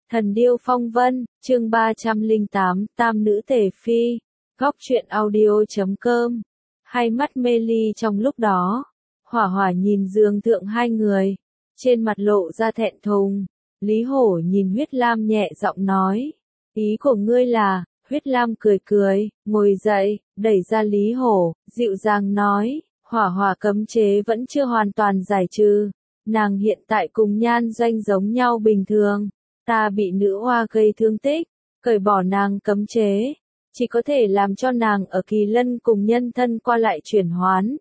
Thần điêu phong vân, chương 308, tam nữ tề phi, góc truyện audio.com. Hai mắt mê ly trong lúc đó, Hỏa Hỏa nhìn giường thượng hai người, trên mặt lộ ra thẹn thùng. Lý Hổ nhìn Huyết Lam nhẹ giọng nói, ý của ngươi là? Huyết Lam cười cười, ngồi dậy, đẩy ra Lý Hổ, dịu dàng nói, Hỏa Hỏa cấm chế vẫn chưa hoàn toàn giải trừ, nàng hiện tại cùng Nhan Doanh giống nhau bình thường. Ta bị nữ oa gây thương tích, cởi bỏ nàng cấm chế, chỉ có thể làm cho nàng ở kỳ lân cùng nhân thân qua lại chuyển hoán.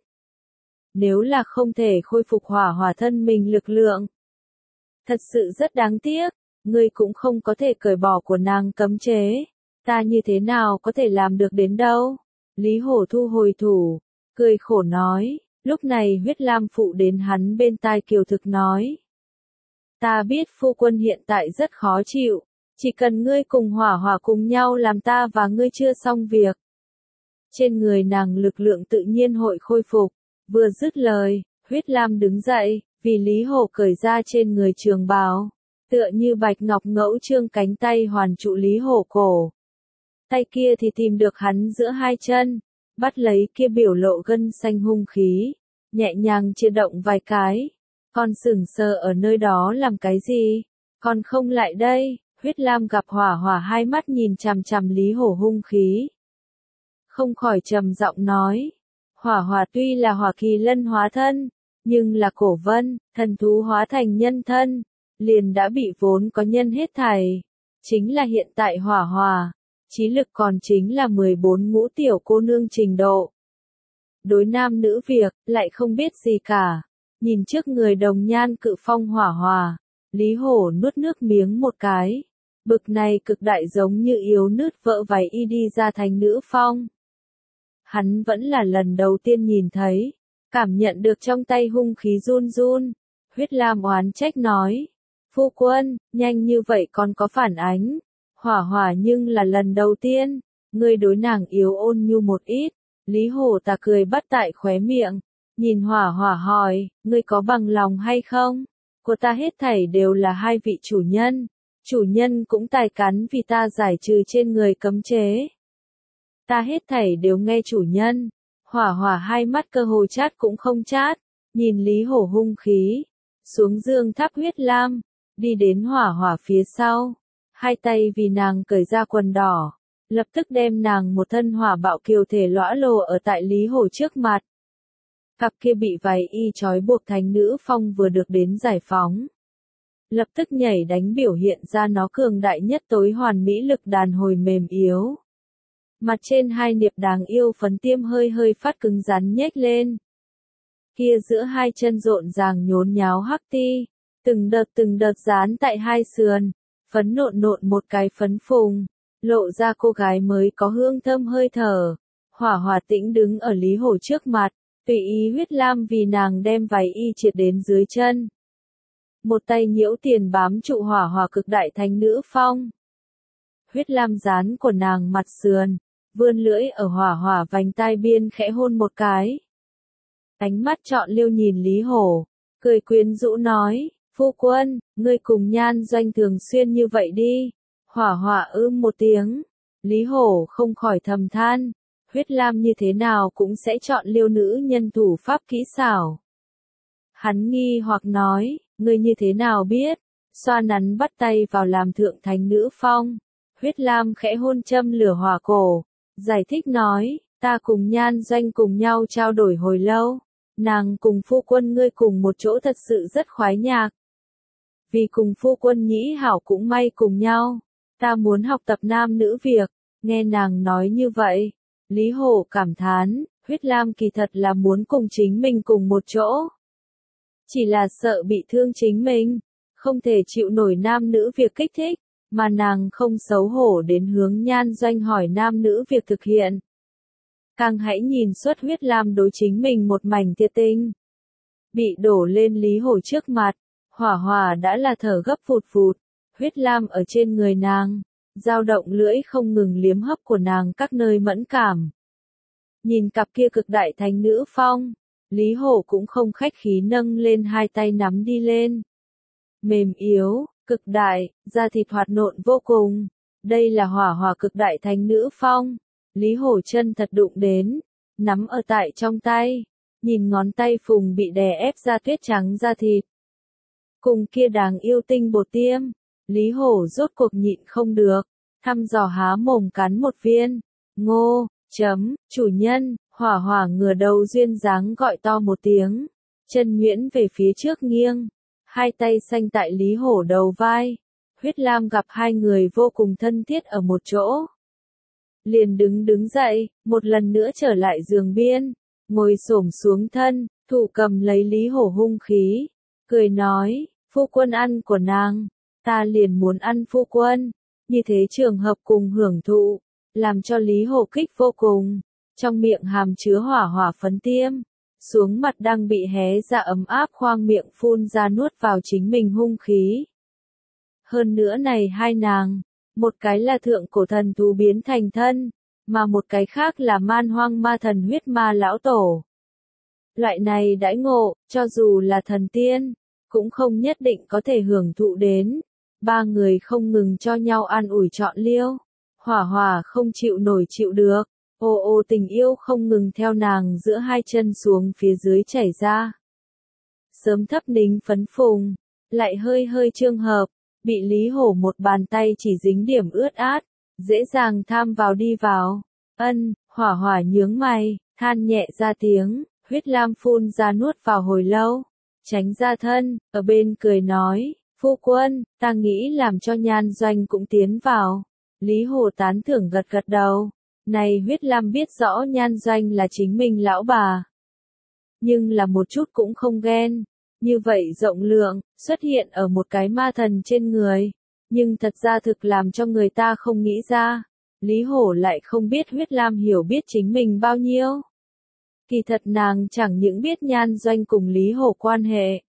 Nếu là không thể khôi phục Hỏa Hỏa thân mình lực lượng, thật sự rất đáng tiếc, ngươi cũng không có thể cởi bỏ của nàng cấm chế, ta như thế nào có thể làm được đến đâu? Lý Hổ thu hồi thủ, cười khổ nói, lúc này Huyết Lam phụ đến hắn bên tai kiều thực nói. Ta biết phu quân hiện tại rất khó chịu, chỉ cần ngươi cùng Hỏa Hỏa cùng nhau làm ta và ngươi chưa xong việc. Trên người nàng lực lượng tự nhiên hội khôi phục, vừa dứt lời, Huyết Lam đứng dậy, vì Lý Hổ cởi ra trên người trường bào, tựa như bạch ngọc ngẫu trương cánh tay hoàn trụ Lý Hổ cổ. Tay kia thì tìm được hắn giữa hai chân, bắt lấy kia biểu lộ gân xanh hung khí, nhẹ nhàng chia động vài cái. Con sừng sờ ở nơi đó làm cái gì? Con không lại đây. Huyết Lam gặp Hỏa Hỏa hai mắt nhìn chằm chằm Lý Hổ hung khí, không khỏi trầm giọng nói, Hỏa Hỏa tuy là hỏa kỳ lân hóa thân, nhưng là cổ vân, thần thú hóa thành nhân thân, liền đã bị vốn có nhân hết thảy. Chính là hiện tại Hỏa Hỏa, trí lực còn chính là 14 ngũ tiểu cô nương trình độ. Đối nam nữ việc, lại không biết gì cả. Nhìn trước người đồng nhan cự phong Hỏa Hỏa, Lý Hổ nuốt nước miếng một cái. Bực này cực đại giống như yếu nứt vỡ váy y đi ra thành nữ phong. Hắn vẫn là lần đầu tiên nhìn thấy, cảm nhận được trong tay hung khí run run. Huyết Lam oán trách nói, phu quân, nhanh như vậy còn có phản ánh. Hỏa Hỏa nhưng là lần đầu tiên, ngươi đối nàng yếu ôn nhu một ít. Lý Hổ ta cười bắt tại khóe miệng. Nhìn Hỏa Hỏa hỏi, ngươi có bằng lòng hay không? Của ta hết thảy đều là hai vị chủ nhân cũng tài cán vì ta giải trừ trên người cấm chế. Ta hết thảy đều nghe chủ nhân. Hỏa Hỏa hai mắt cơ hồ chát cũng không chát, nhìn Lý Hổ hung khí, xuống giường tháp Huyết Lam, đi đến Hỏa Hỏa phía sau, hai tay vì nàng cởi ra quần đỏ, lập tức đem nàng một thân hỏa bạo kiều thể lõa lồ ở tại Lý Hổ trước mặt. Cặp kia bị váy y trói buộc thành nữ phong vừa được đến giải phóng, lập tức nhảy đánh biểu hiện ra nó cường đại nhất tối hoàn mỹ lực đàn hồi mềm yếu. Mặt trên hai niệp đáng yêu phấn tiêm hơi hơi phát cứng rắn nhếch lên. Kia giữa hai chân rộn ràng nhốn nháo hắc ti, từng đợt dán tại hai sườn, phấn nộn một cái phấn phùng, lộ ra cô gái mới có hương thơm hơi thở. Hỏa Hỏa tĩnh đứng ở Lý Hổ trước mặt, tùy ý Huyết Lam vì nàng đem váy y triệt đến dưới chân. Một tay nhiễu tiền bám trụ Hỏa Hỏa cực đại thành nữ phong. Huyết Lam dán của nàng mặt sườn, vươn lưỡi ở Hỏa Hỏa vành tai biên khẽ hôn một cái. Ánh mắt trọn liêu nhìn Lý Hổ, cười quyến rũ nói, phu quân, ngươi cùng Nhan Doanh thường xuyên như vậy đi. Hỏa Hỏa một tiếng, Lý Hổ không khỏi thầm than, Huyết Lam như thế nào cũng sẽ chọn liêu nữ nhân thủ pháp kỹ xảo. Hắn nghi hoặc nói, ngươi như thế nào biết? Xoa nắn bắt tay vào làm thượng thành nữ phong. Huyết Lam khẽ hôn châm lửa hỏa cổ, giải thích nói, ta cùng Nhan Doanh cùng nhau trao đổi hồi lâu, nàng cùng phu quân ngươi cùng một chỗ thật sự rất khoái nhạc. Vì cùng phu quân nhĩ hảo cũng may cùng nhau, ta muốn học tập nam nữ việc. Nghe nàng nói như vậy, Lý Hổ cảm thán, Huyết Lam kỳ thật là muốn cùng chính mình cùng một chỗ. Chỉ là sợ bị thương chính mình, không thể chịu nổi nam nữ việc kích thích, mà nàng không xấu hổ đến hướng Nhan Doanh hỏi nam nữ việc thực hiện. Càng hãy nhìn suốt Huyết Lam đối chính mình một mảnh thiệt tình. Bị đổ lên Lý Hổ trước mặt, Hỏa Hỏa đã là thở gấp phụt phụt, Huyết Lam ở trên người nàng, dao động lưỡi không ngừng liếm hấp của nàng các nơi mẫn cảm. Nhìn cặp kia cực đại thành nữ phong, Lý Hổ cũng không khách khí nâng lên hai tay nắm đi lên. Mềm yếu, cực đại, da thịt hoạt nộn vô cùng. Đây là hỏa hỏa cực đại thánh nữ phong. Lý Hổ chân thật đụng đến, nắm ở tại trong tay, nhìn ngón tay phùng bị đè ép ra tuyết trắng da thịt. Cùng kia đáng yêu tinh bột tiêm, Lý Hổ rốt cuộc nhịn không được, thăm dò há mồm cắn một viên. Ngô, chủ nhân, hỏa hỏa ngửa đầu duyên dáng gọi to một tiếng, chân nhuyễn về phía trước nghiêng, hai tay xanh tại Lý Hổ đầu vai. Huyết Lam gặp hai người vô cùng thân thiết ở một chỗ. Liền đứng dậy, một lần nữa trở lại giường biên, ngồi xổm xuống thân, thủ cầm lấy Lý Hổ hung khí, cười nói, phu quân ăn của nàng, ta liền muốn ăn phu quân, như thế trường hợp cùng hưởng thụ, làm cho Lý Hổ kích vô cùng, trong miệng hàm chứa hỏa hỏa phấn tiêm, xuống mặt đang bị hé ra ấm áp khoang miệng phun ra nuốt vào chính mình hung khí. Hơn nữa này hai nàng, một cái là thượng cổ thần thú biến thành thân, mà một cái khác là man hoang ma thần huyết ma lão tổ. Loại này đãi ngộ, cho dù là thần tiên, cũng không nhất định có thể hưởng thụ đến. Ba người không ngừng cho nhau an ủi trọn liêu. Hỏa hỏa không chịu nổi chịu được. Ô tình yêu không ngừng theo nàng giữa hai chân xuống phía dưới chảy ra. Sớm thấp nính phấn phùng, lại hơi trương hợp, bị Lý Hổ một bàn tay chỉ dính điểm ướt át, dễ dàng tham vào đi vào. Hỏa hỏa nhướng mày, than nhẹ ra tiếng, huyết lam phun ra nuốt vào hồi lâu, tránh ra thân, ở bên cười nói, phu quân, ta nghĩ làm cho Nhan Doanh cũng tiến vào. Lý Hổ tán thưởng gật gật đầu, này huyết lam biết rõ Nhan Doanh là chính mình lão bà. Nhưng là một chút cũng không ghen, như vậy rộng lượng, xuất hiện ở một cái ma thần trên người, nhưng thật ra thực làm cho người ta không nghĩ ra. Lý Hổ lại không biết huyết lam hiểu biết chính mình bao nhiêu. Kỳ thật nàng chẳng những biết Nhan Doanh cùng Lý Hổ quan hệ.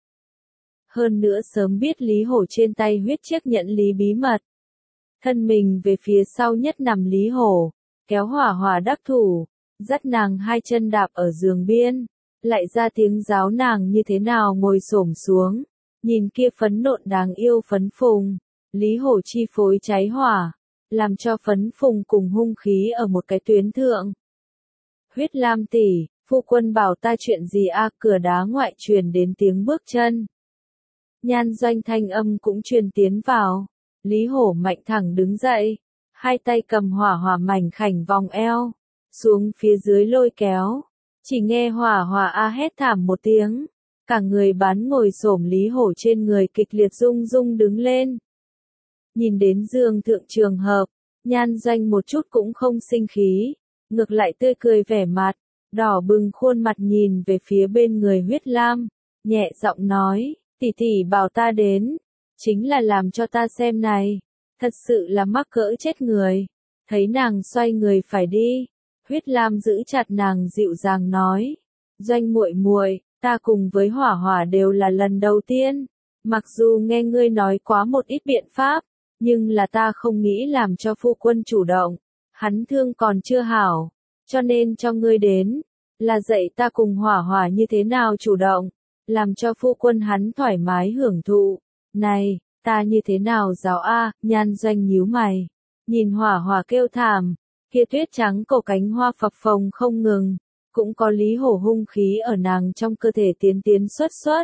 Hơn nữa sớm biết Lý Hổ trên tay huyết chiếc nhẫn lý bí mật. Thân mình về phía sau nhất nằm Lý Hổ, kéo hỏa hỏa đắc thủ, dắt nàng hai chân đạp ở giường biên, lại ra tiếng giáo nàng như thế nào ngồi xổm xuống, nhìn kia phấn nộn đáng yêu phấn phùng, Lý Hổ chi phối cháy hỏa, làm cho phấn phùng cùng hung khí ở một cái tuyến thượng. Huyết Lam tỷ, phu quân bảo ta chuyện gì a? Cửa đá ngoại truyền đến tiếng bước chân. Nhan Doanh thanh âm cũng truyền tiến vào, Lý Hổ mạnh thẳng đứng dậy, hai tay cầm hỏa hỏa mảnh khảnh vòng eo, xuống phía dưới lôi kéo, chỉ nghe hỏa hỏa a hét thảm một tiếng, cả người bán ngồi xổm Lý Hổ trên người kịch liệt rung rung đứng lên. Nhìn đến giường thượng trường hợp, Nhan Doanh một chút cũng không sinh khí, ngược lại tươi cười vẻ mặt, đỏ bừng khuôn mặt nhìn về phía bên người huyết lam, nhẹ giọng nói, tỷ tỷ bảo ta đến, chính là làm cho ta xem này, thật sự là mắc cỡ chết người. Thấy nàng xoay người phải đi, huyết lam giữ chặt nàng dịu dàng nói, Doanh muội muội, ta cùng với hỏa hỏa đều là lần đầu tiên, mặc dù nghe ngươi nói quá một ít biện pháp, nhưng là ta không nghĩ làm cho phu quân chủ động, hắn thương còn chưa hảo, cho nên cho ngươi đến, là dạy ta cùng hỏa hỏa như thế nào chủ động, làm cho phu quân hắn thoải mái hưởng thụ. Này, ta như thế nào giáo a? Nhan Doanh nhíu mày, nhìn hỏa hỏa kêu thảm, kia tuyết trắng cổ cánh hoa phập phồng không ngừng, cũng có Lý Hổ hung khí ở nàng trong cơ thể tiến xuất.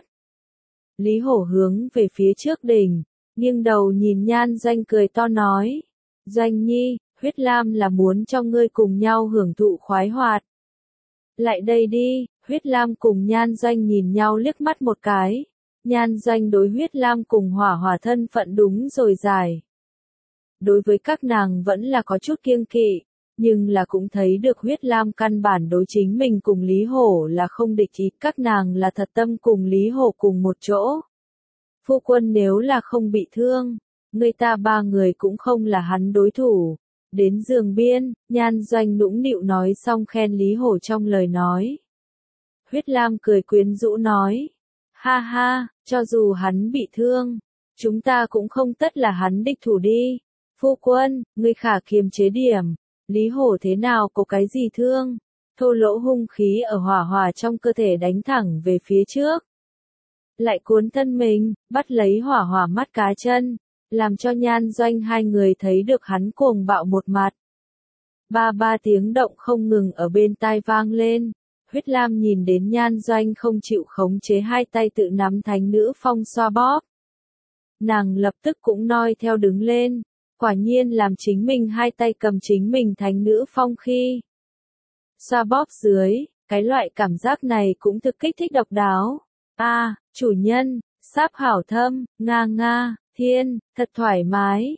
Lý Hổ hướng về phía trước đỉnh, nghiêng đầu nhìn Nhan Doanh cười to nói, Doanh nhi, huyết lam là muốn cho ngươi cùng nhau hưởng thụ khoái hoạt. Lại đây đi, huyết lam cùng Nhan Doanh nhìn nhau liếc mắt một cái. Nhan Doanh đối huyết lam cùng hỏa hỏa thân phận đúng rồi giải. Đối với các nàng vẫn là có chút kiêng kỵ, nhưng là cũng thấy được huyết lam căn bản đối chính mình cùng Lý Hổ là không địch ý, các nàng là thật tâm cùng Lý Hổ cùng một chỗ. Phu quân nếu là không bị thương, người ta ba người cũng không là hắn đối thủ. Đến giường biên, Nhan Doanh nũng nịu nói xong khen Lý Hổ trong lời nói. Huyết lam cười quyến rũ nói, ha ha, cho dù hắn bị thương, chúng ta cũng không tất là hắn địch thủ đi. Phu quân, ngươi khả kiềm chế điểm, Lý Hổ thế nào có cái gì thương, thô lỗ hung khí ở hỏa hỏa trong cơ thể đánh thẳng về phía trước. Lại cuốn thân mình, bắt lấy hỏa hỏa mắt cá chân, làm cho Nhan Doanh hai người thấy được hắn cuồng bạo một mặt. Ba tiếng động không ngừng ở bên tai vang lên. Huyết Lam nhìn đến Nhan Doanh không chịu khống chế hai tay tự nắm thánh nữ phong xoa bóp. Nàng lập tức cũng noi theo đứng lên, quả nhiên làm chính mình hai tay cầm chính mình thánh nữ phong khi xoa bóp dưới, cái loại cảm giác này cũng thực kích thích độc đáo. Chủ nhân, sáp hảo thâm, nga, thiên, thật thoải mái,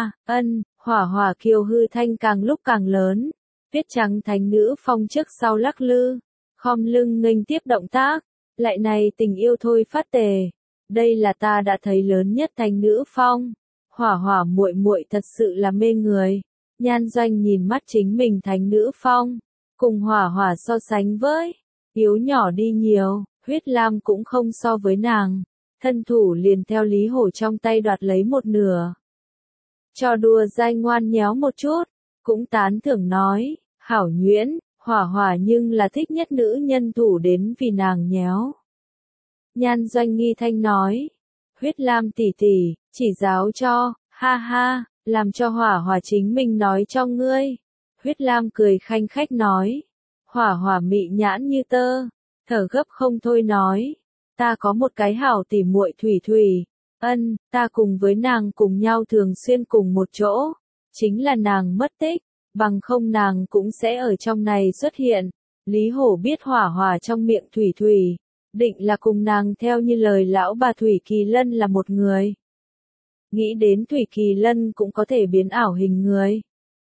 hỏa hỏa kiều hư thanh càng lúc càng lớn, tuyết trắng thánh nữ phong trước sau lắc lư, khom lưng nghênh tiếp động tác, lại này tình yêu thôi phát tề. Đây là ta đã thấy lớn nhất thánh nữ phong. Hỏa hỏa muội muội thật sự là mê người. Nhan Doanh nhìn mắt chính mình thánh nữ phong, cùng hỏa hỏa so sánh với, yếu nhỏ đi nhiều, Huyết Lam cũng không so với nàng. Thân thủ liền theo Lý Hổ trong tay đoạt lấy một nửa. Cho đùa dai ngoan nhéo một chút, cũng tán thưởng nói, hảo nhuyễn, hỏa hỏa nhưng là thích nhất nữ nhân thủ đến vì nàng nhéo. Nhan Doanh nghi thanh nói, Huyết Lam tỷ tỷ, chỉ giáo cho, ha, làm cho hỏa hỏa chính mình nói cho ngươi. Huyết Lam cười khanh khách nói, hỏa hỏa mị nhãn như tơ, thở gấp không thôi nói, ta có một cái hảo tỉ muội Thủy Thủy, ta cùng với nàng cùng nhau thường xuyên cùng một chỗ, chính là nàng mất tích, bằng không nàng cũng sẽ ở trong này xuất hiện. Lý Hổ biết hỏa hỏa trong miệng Thủy Thủy, định là cùng nàng theo như lời lão bà Thủy Kỳ Lân là một người. Nghĩ đến Thủy Kỳ Lân cũng có thể biến ảo hình người.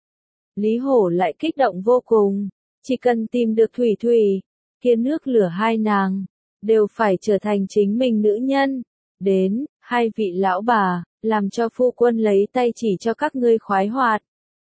Lý Hổ lại kích động vô cùng, chỉ cần tìm được Thủy Thủy, kia nước lửa hai nàng, đều phải trở thành chính mình nữ nhân. Đến, hai vị lão bà, làm cho phu quân lấy tay chỉ cho các ngươi khoái hoạt.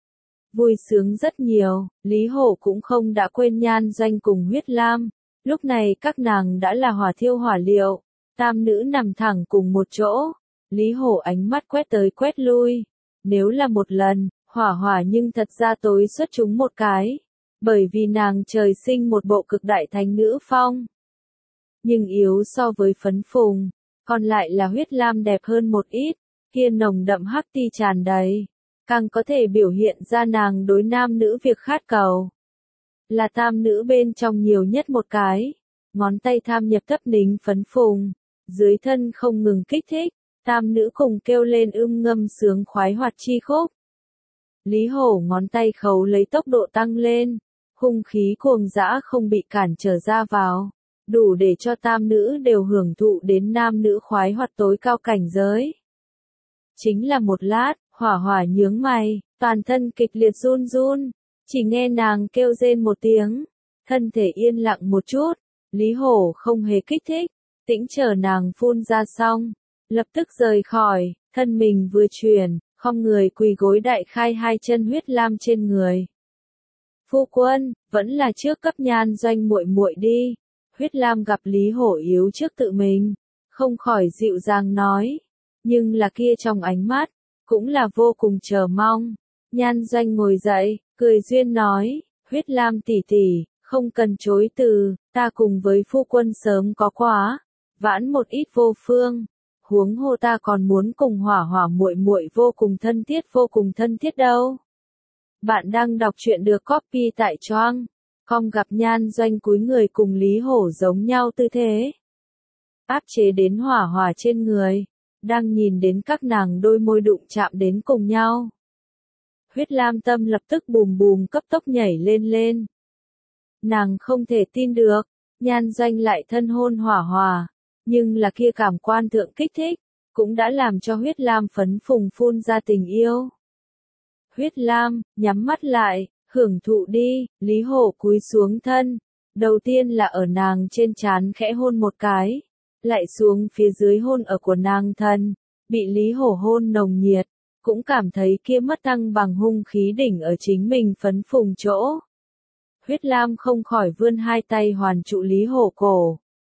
Vui sướng rất nhiều, Lý Hổ cũng không đã quên Nhan Doanh cùng Huyết Lam. Lúc này các nàng đã là hỏa thiêu hỏa liệu, tam nữ nằm thẳng cùng một chỗ. Lý Hổ ánh mắt quét tới quét lui. Nếu là một lần, hỏa hỏa nhưng thật ra tối xuất chúng một cái. Bởi vì nàng trời sinh một bộ cực đại thánh nữ phong. Nhưng yếu so với Phấn Phùng, còn lại là Huyết Lam đẹp hơn một ít, kia nồng đậm hắc ti tràn đầy. Càng có thể biểu hiện ra nàng đối nam nữ việc khát cầu. Là tam nữ bên trong nhiều nhất một cái. Ngón tay tham nhập thấp nính Phấn Phùng. Dưới thân không ngừng kích thích. Tam nữ cùng kêu lên ngâm sướng khoái hoạt chi khúc. Lý Hổ ngón tay khấu lấy tốc độ tăng lên. Hung khí cuồng dã không bị cản trở ra vào. Đủ để cho tam nữ đều hưởng thụ đến nam nữ khoái hoạt tối cao cảnh giới. Chính là một lát, hỏa hỏa nhướng mày, toàn thân kịch liệt run run. Chỉ nghe nàng kêu rên một tiếng, thân thể yên lặng một chút, Lý Hổ không hề kích thích, tĩnh chờ nàng phun ra xong, lập tức rời khỏi, thân mình vừa chuyển, khom người quỳ gối đại khai hai chân Huyết Lam trên người. Phu quân, vẫn là trước cấp Nhan Doanh muội muội đi. Huyết Lam gặp Lý Hổ yếu trước tự mình, không khỏi dịu dàng nói, nhưng là kia trong ánh mắt, cũng là vô cùng chờ mong. Nhan Doanh ngồi dậy, cười duyên nói, Huyết Lam tỷ tỷ, không cần chối từ, ta cùng với phu quân sớm có quá, vãn một ít vô phương, huống hồ ta còn muốn cùng hỏa hỏa muội muội vô cùng thân thiết đâu. Bạn đang đọc truyện được copy tại Choang. Com gặp Nhan Doanh cúi người cùng Lý Hổ giống nhau tư thế. Áp chế đến hỏa hỏa trên người, đang nhìn đến các nàng đôi môi đụng chạm đến cùng nhau. Huyết Lam tâm lập tức bùm bùm cấp tốc nhảy lên. Nàng không thể tin được, Nhan Doanh lại thân hôn hỏa hỏa, nhưng là kia cảm quan thượng kích thích, cũng đã làm cho Huyết Lam Phấn Phùng phun ra tình yêu. Huyết Lam, nhắm mắt lại, hưởng thụ đi. Lý Hổ cúi xuống thân, đầu tiên là ở nàng trên trán khẽ hôn một cái, lại xuống phía dưới hôn ở của nàng thân, bị Lý Hổ hôn nồng nhiệt, cũng cảm thấy kia mất thăng bằng hung khí đỉnh ở chính mình Phấn Phùng chỗ. Huyết Lam không khỏi vươn hai tay hoàn trụ Lý Hổ cổ,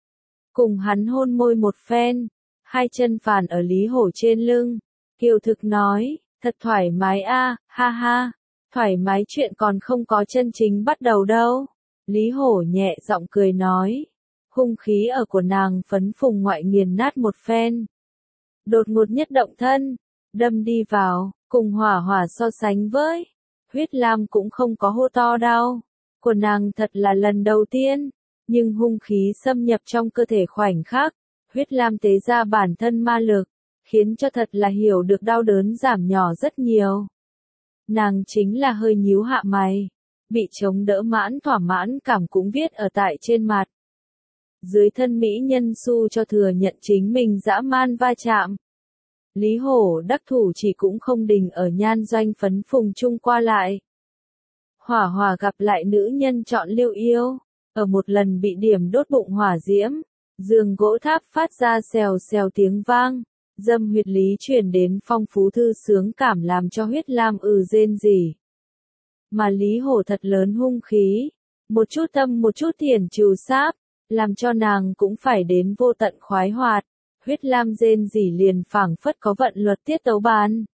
cùng hắn hôn môi một phen, hai chân phản ở Lý Hổ trên lưng, kiều thực nói, thật thoải mái a, ha, thoải mái chuyện còn không có chân chính bắt đầu đâu. Lý Hổ nhẹ giọng cười nói, hung khí ở của nàng Phấn Phùng ngoại nghiền nát một phen. Đột ngột nhất động thân, đâm đi vào, cùng hỏa hỏa so sánh với. Huyết Lam cũng không có hô to đau, của nàng thật là lần đầu tiên, nhưng hung khí xâm nhập trong cơ thể khoảnh khắc, Huyết Lam tế ra bản thân ma lực, khiến cho thật là hiểu được đau đớn giảm nhỏ rất nhiều. Nàng chính là hơi nhíu hạ mày, bị chống đỡ mãn thỏa mãn cảm cũng viết ở tại trên mặt. Dưới thân mỹ nhân su cho thừa nhận chính mình dã man va chạm. Lý Hổ đắc thủ chỉ cũng không đình ở nhan doanh phấn phùng chung qua lại. Hỏa hỏa gặp lại nữ nhân chọn Liêu Yêu, ở một lần bị điểm đốt bụng hỏa diễm, giường gỗ tháp phát ra xèo xèo tiếng vang, dâm huyệt lý truyền đến phong phú thư sướng cảm làm cho Huyết Lam rên rỉ. Mà Lý Hổ thật lớn hung khí, một chút tâm một chút thiền trừ sáp, làm cho nàng cũng phải đến vô tận khoái hoạt. Huyết Lam rên rỉ liền phảng phất có vận luật tiết tấu bàn.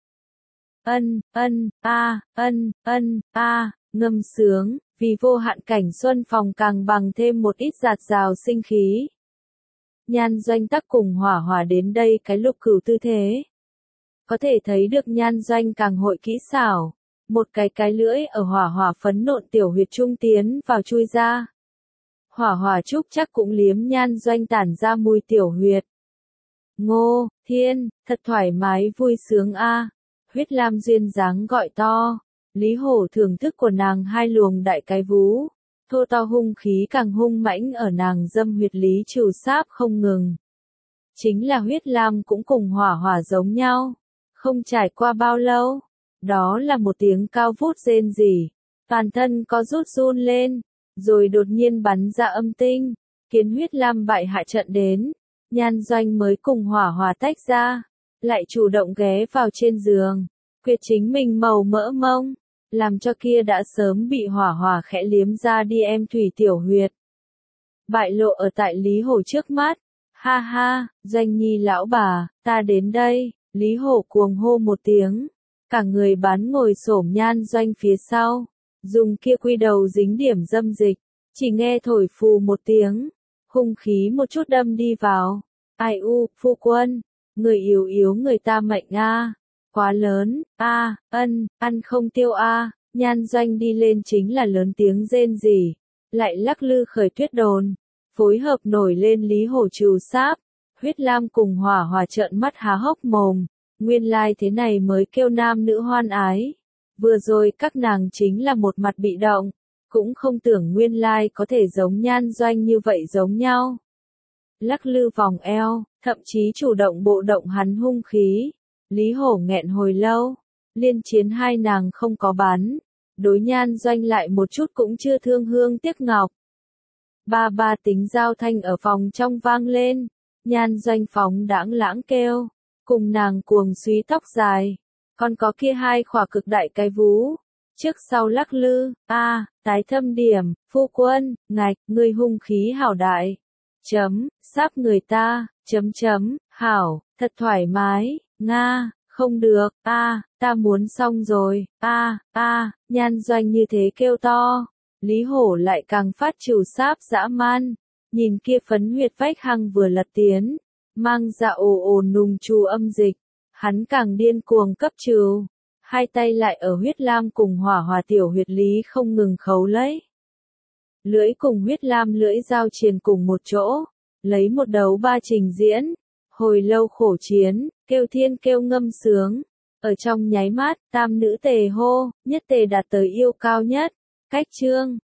Ngâm sướng, vì vô hạn cảnh xuân phòng càng bằng thêm một ít giạt rào sinh khí. Nhan doanh tắc cùng hỏa hỏa đến đây cái lục cửu tư thế. Có thể thấy được nhan doanh càng hội kỹ xảo, một cái lưỡi ở hỏa hỏa phấn nộn tiểu huyệt trung tiến vào chui ra. Hỏa hỏa trúc chắc cũng liếm nhan doanh tản ra mùi tiểu huyệt. Ngô, Thiên, thật thoải mái vui sướng a. Huyết Lam duyên dáng gọi to. Lý Hổ thưởng thức của nàng hai luồng đại cái vú. Thô to hung khí càng hung mãnh ở nàng dâm huyệt lý trừ sáp không ngừng. Chính là Huyết Lam cũng cùng hỏa hỏa giống nhau. Không trải qua bao lâu. Đó là một tiếng cao vút rên rỉ. Toàn thân có rút run lên. Rồi đột nhiên bắn ra âm tinh. Khiến Huyết Lam bại hạ trận đến. Nhan doanh mới cùng hỏa hỏa tách ra, lại chủ động ghé vào trên giường, quyệt chính mình màu mỡ mông, làm cho kia đã sớm bị hỏa hỏa khẽ liếm ra đi em thủy tiểu huyệt. Bại lộ ở tại Lý Hổ trước mắt, ha ha, Doanh Nhi lão bà, ta đến đây, Lý Hổ cuồng hô một tiếng, cả người bán ngồi xổm nhan doanh phía sau, dùng kia quy đầu dính điểm dâm dịch, chỉ nghe thổi phù một tiếng. Hung khí một chút đâm đi vào. Ai u, phu quân, người yếu yếu người ta mệnh a, quá lớn, ăn không tiêu a. Nhan doanh đi lên chính là lớn tiếng rên rỉ, lại lắc lư khởi tuyết đồn, phối hợp nổi lên Lý Hổ trừ sáp. Huyết Lam cùng hỏa hỏa trợn mắt há hốc mồm, nguyên lai thế này mới kêu nam nữ hoan ái. Vừa rồi các nàng chính là một mặt bị động. Cũng không tưởng nguyên lai có thể giống nhan doanh như vậy giống nhau. Lắc lư vòng eo, thậm chí chủ động bộ động hắn hung khí. Lý Hổ nghẹn hồi lâu, liên chiến hai nàng không có bắn. Đối nhan doanh lại một chút cũng chưa thương hương tiếc ngọc. Ba tính giao thanh ở phòng trong vang lên. Nhan doanh phóng đãng lãng kêu, cùng nàng cuồng súy tóc dài. Còn có kia hai khỏa cực đại cái vú. Trước sau lắc lư, tái thâm điểm, phu quân, ngạch, người hung khí hảo đại. Sáp người ta, hảo, thật thoải mái, nga, không được, ta muốn xong rồi, nhan doanh như thế kêu to. Lý Hổ lại càng phát trừ sáp dã man, nhìn kia phấn huyệt vách hăng vừa lật tiến, mang ra ồ ồ nùng chu âm dịch, hắn càng điên cuồng cấp trừ. Hai tay lại ở Huyết Lam cùng hỏa hỏa tiểu huyệt lý không ngừng khấu lấy. Lưỡi cùng Huyết Lam lưỡi giao triền cùng một chỗ, lấy một đấu ba trình diễn, hồi lâu khổ chiến, kêu thiên kêu ngâm sướng. Ở trong nháy mắt, tam nữ tề hô, nhất tề đạt tới yêu cao nhất, cách chương.